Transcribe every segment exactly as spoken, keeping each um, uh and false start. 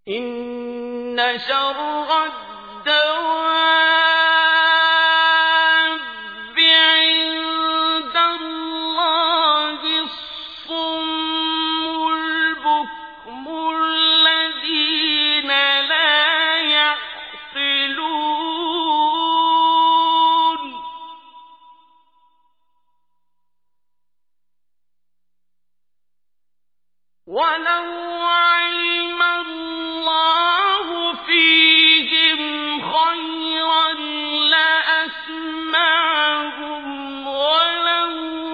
إن شر الدواب عند الله الصم البكم الذين لا يعقلون ولو علم الله فيهم خيرا لأسمعهم ولو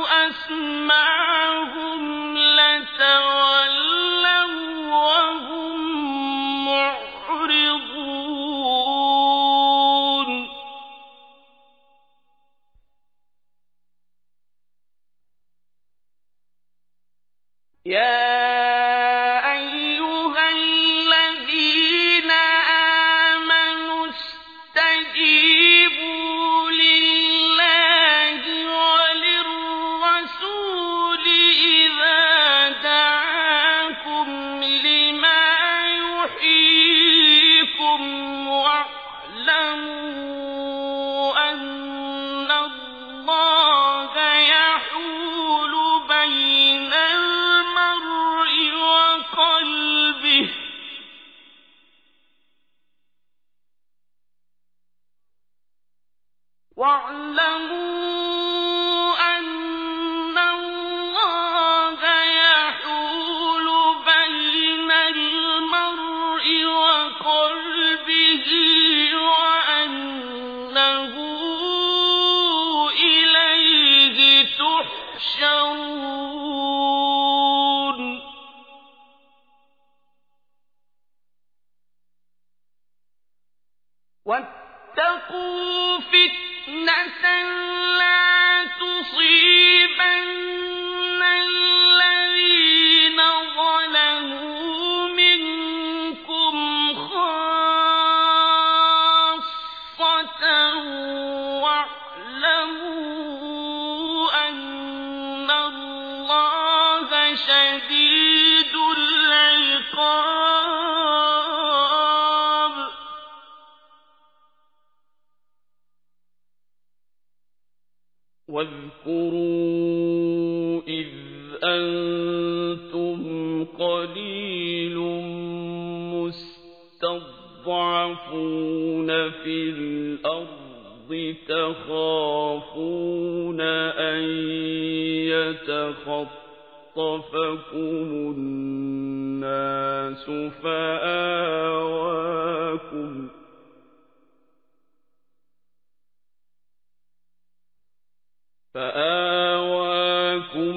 أسمعهم لتولوا وهم معرضون يا واعلموا أن الله يحول بين المرء وقلبه وأنه إليه تحشرون واتقوا فتنة لا تصيبن الذين ظلموا منكم خاصة واعلموا أن الله شديد العقاب واذكروا إذ أنتم قليل مستضعفون في الأرض تخافون أن يتخطفكم الناس فآواكم فآواكم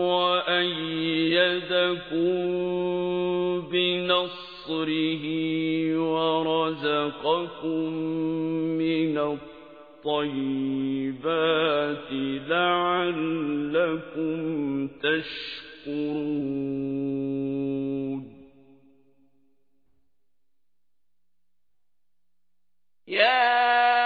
وأيدكم بنصره ورزقكم من الطيبات لعلكم تشكرون يا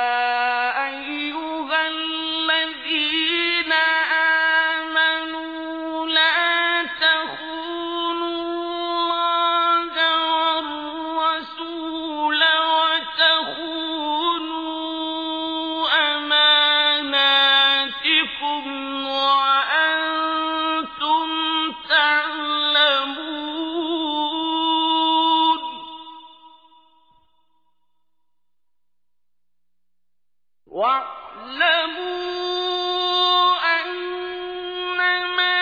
واعلموا أنما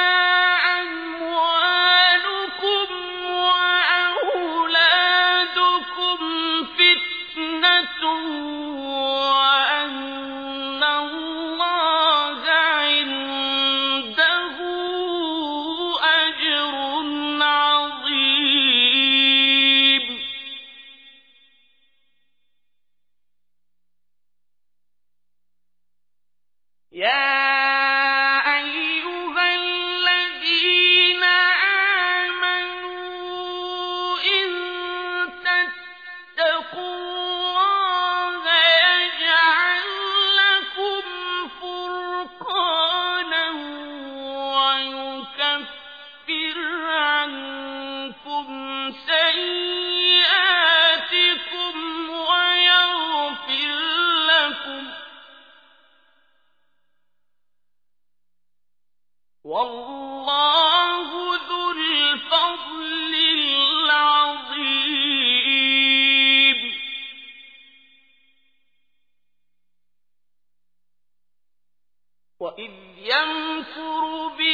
أموالكم وأولادكم فتنة وأن الله عنده أجر عظيم يا أيها الذين آمنوا إن تتقوا الله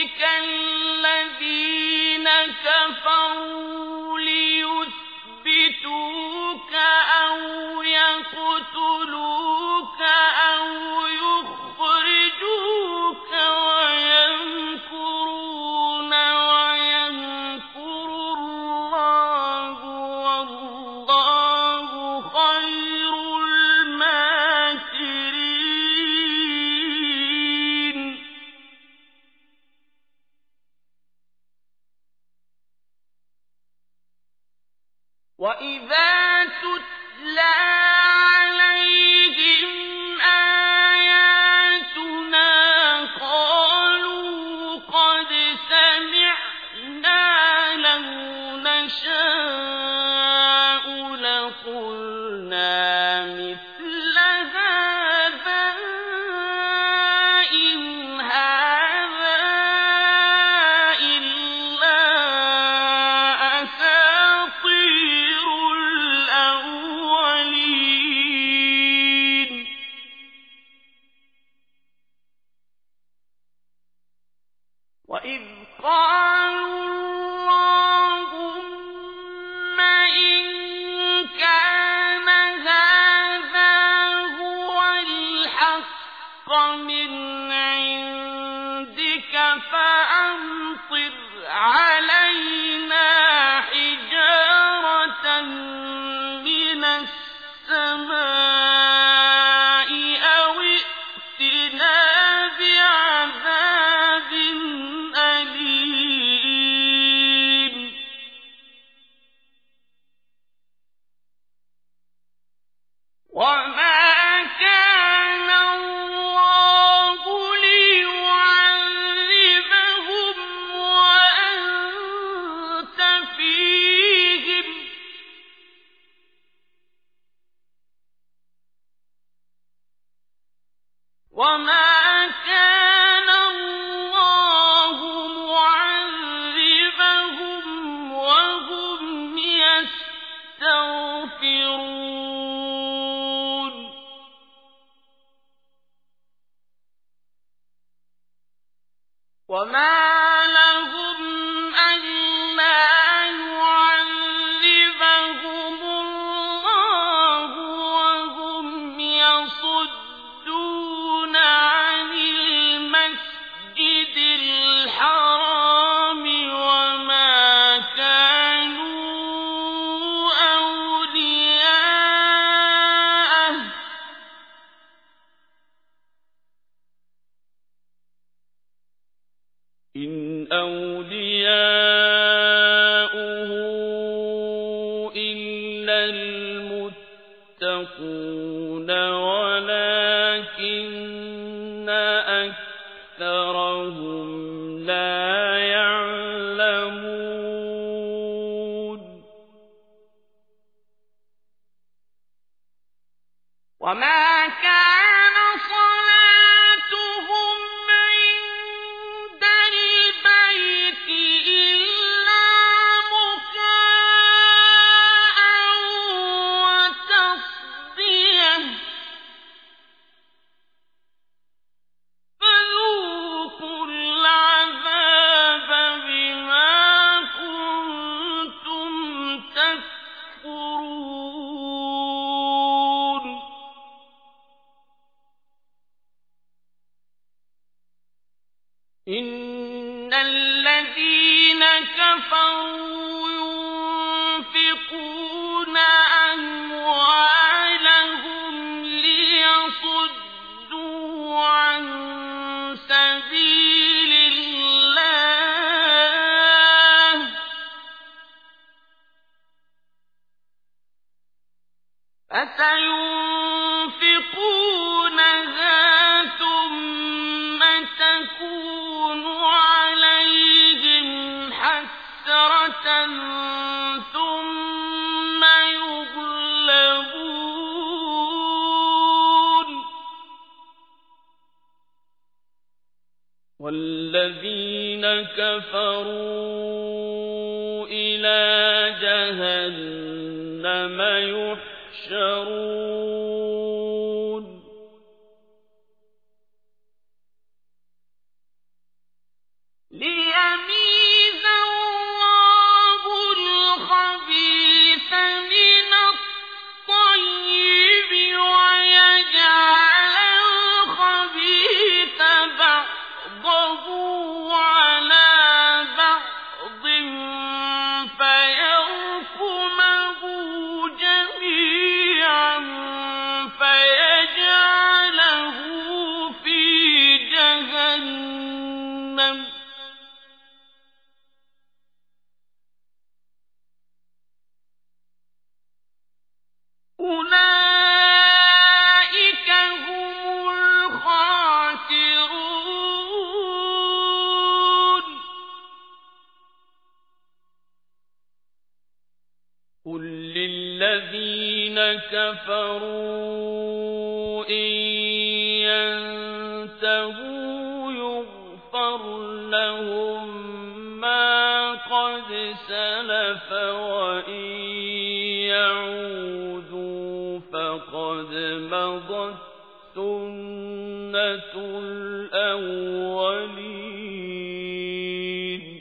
يُهْلِكَ الَّذِينَ كَفَرُوا لِيُثْبِتُوكَ أَوْ يَقْتُلُوكَ أَوْ يُخْرِجُوكَ وَيَمْكُرُونَ وَيَمْكُرُ اللَّهُ وَاللَّهُ خَيْرُ الْمَاكِرِينَ. وَإِذَا تُتْلَى عَلَيْهِمْ آيَاتُنَا قَالُوا قَدْ سَمِعْنَا لَوْ نَشَاءُ لَقُلْنَا مِثْلَ هَٰذَا إِنْ هَٰذَا إِلَّا أَسَاطِيرُ الْأَوَّلِينَ. وَإِذْ قَالُوا اللَّهُمَّ إِن كَانَ هَٰذَا هُوَ الْحَقَّ مِنْ عِندِكَ فَأَمْطِرْ عَلَيْنَا حِجَارَةً مِّنَ السَّمَاءِ أَوِ ائْتِنَا بِعَذَابٍ أَلِيمٍ. وَمَا كَانَ اللَّهُ لِيُعَذِّبَهُمْ وَأَنتَ فِيهِمْ ۚ وَمَا كَانَ اللَّهُ مُعَذِّبَهُمْ وَهُمْ يَسْتَغْفِرُونَ. وَمَا لَهُمْ أَلَّا يُعَذِّبَهُمُ اللَّهُ وَهُمْ يَصُدُّونَ عَنِ الْمَسْجِدِ الْحَرَامِ وَمَا كَانُوا أَوْلِيَاءَهُ ۚ إِنْ أَوْلِيَاؤُهُ إِلَّا الْمُتَّقُونَ وَلَٰكِنَّ أَكْثَرَهُمْ لَا يَعْلَمُونَ. وَمَا كَانَ صَلَاتُهُمْ عِندَ الْبَيْتِ إِلَّا مُكَاءً وَتَصْدِيَةً ۚ فَذُوقُوا الْعَذَابَ بِمَا كُنتُمْ تَكْفُرُونَ. إِنَّ الَّذِينَ كَفَرُوا يُنفِقُونَ أَمْوَالَهُمْ لِيَصُدُّوا عَن سَبِيلِ اللَّهِ فَسَيُنفِقُونَهَا ثُمَّ تَكُونُ عَلَيْهِمْ حَسْرَةً ثُمَّ يُغْلَبُونَ، وَالَّذِينَ كَفَرُوا إِلَىٰ جَهَنَّمَ يُحْشَرُونَ. قل للذين كفروا إن ينتهوا يغفر لهم ما قد سلف وإن يعودوا فقد مضت سنة الأولين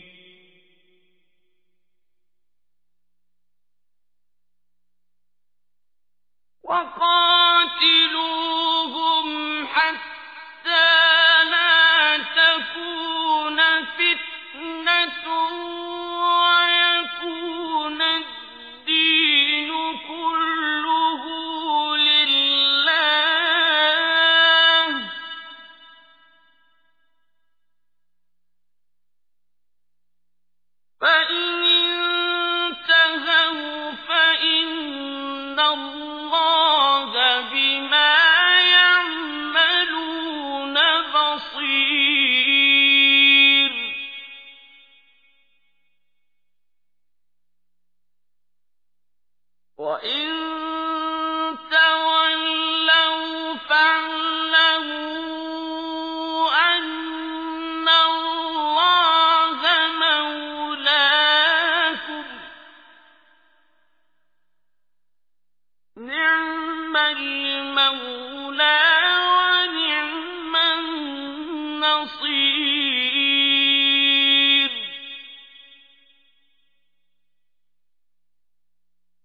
وقاتلوهم حتى لا تكون فتنة ويكون الدين كله لله فإن انتهوا فإن الله بما يعملون بصير وإن تولوا فاعلموا أن الله مولاكم نعم المولى